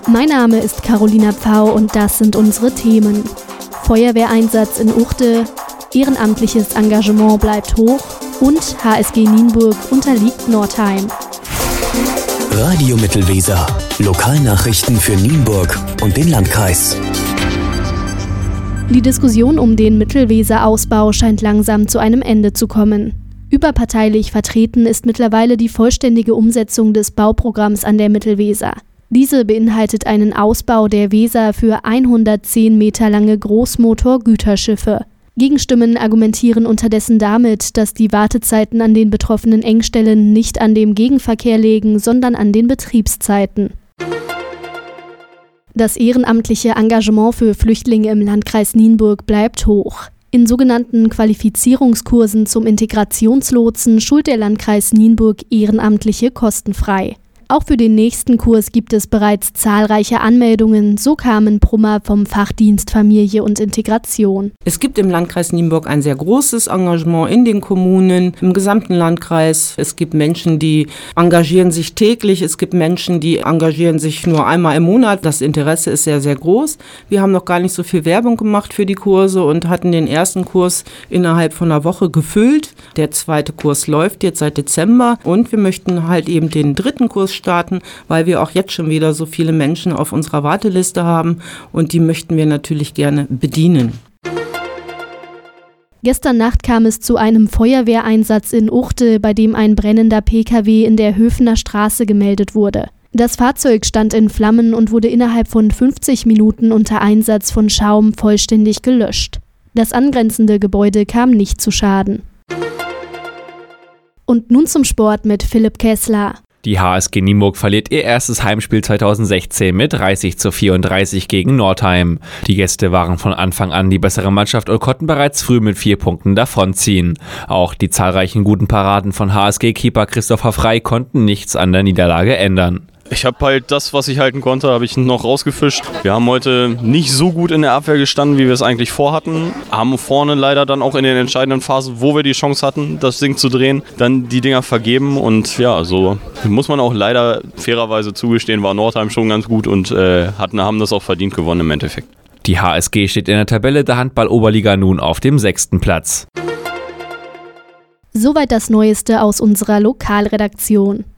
Mein Name ist Carolina Pfau und das sind unsere Themen. Feuerwehreinsatz in Uchte, ehrenamtliches Engagement bleibt hoch und HSG Nienburg unterliegt Northeim. Radio Mittelweser. Lokalnachrichten für Nienburg und den Landkreis. Die Diskussion um den Mittelweser-Ausbau scheint langsam zu einem Ende zu kommen. Überparteilich vertreten ist mittlerweile die vollständige Umsetzung des Bauprogramms an der Mittelweser. Diese beinhaltet einen Ausbau der Weser für 110 Meter lange Großmotor-Güterschiffe. Gegenstimmen argumentieren unterdessen damit, dass die Wartezeiten an den betroffenen Engstellen nicht an dem Gegenverkehr liegen, sondern an den Betriebszeiten. Das ehrenamtliche Engagement für Flüchtlinge im Landkreis Nienburg bleibt hoch. In sogenannten Qualifizierungskursen zum Integrationslotsen schult der Landkreis Nienburg Ehrenamtliche kostenfrei. Auch für den nächsten Kurs gibt es bereits zahlreiche Anmeldungen, so kamen Brummer vom Fachdienst Familie und Integration. Es gibt im Landkreis Nienburg ein sehr großes Engagement in den Kommunen, im gesamten Landkreis. Es gibt Menschen, die engagieren sich täglich, es gibt Menschen, die engagieren sich nur einmal im Monat. Das Interesse ist sehr, sehr groß. Wir haben noch gar nicht so viel Werbung gemacht für die Kurse und hatten den ersten Kurs innerhalb von einer Woche gefüllt. Der zweite Kurs läuft jetzt seit Dezember und wir möchten halt eben den dritten Kurs starten, weil wir auch jetzt schon wieder so viele Menschen auf unserer Warteliste haben und die möchten wir natürlich gerne bedienen. Gestern Nacht kam es zu einem Feuerwehreinsatz in Uchte, bei dem ein brennender Pkw in der Höfener Straße gemeldet wurde. Das Fahrzeug stand in Flammen und wurde innerhalb von 50 Minuten unter Einsatz von Schaum vollständig gelöscht. Das angrenzende Gebäude kam nicht zu Schaden. Und nun zum Sport mit Philipp Kessler. Die HSG Nienburg verliert ihr erstes Heimspiel 2016 mit 30:34 gegen Northeim. Die Gäste waren von Anfang an die bessere Mannschaft und konnten bereits früh mit 4 Punkten davonziehen. Auch die zahlreichen guten Paraden von HSG-Keeper Christopher Frey konnten nichts an der Niederlage ändern. Ich habe halt das, was ich halten konnte, habe ich noch rausgefischt. Wir haben heute nicht so gut in der Abwehr gestanden, wie wir es eigentlich vorhatten. Haben vorne leider dann auch in den entscheidenden Phasen, wo wir die Chance hatten, das Ding zu drehen, dann die Dinger vergeben. Und ja, so muss man auch leider fairerweise zugestehen, war Northeim schon ganz gut und haben das auch verdient gewonnen im Endeffekt. Die HSG steht in der Tabelle der Handball-Oberliga nun auf dem 6. Platz. Soweit das Neueste aus unserer Lokalredaktion.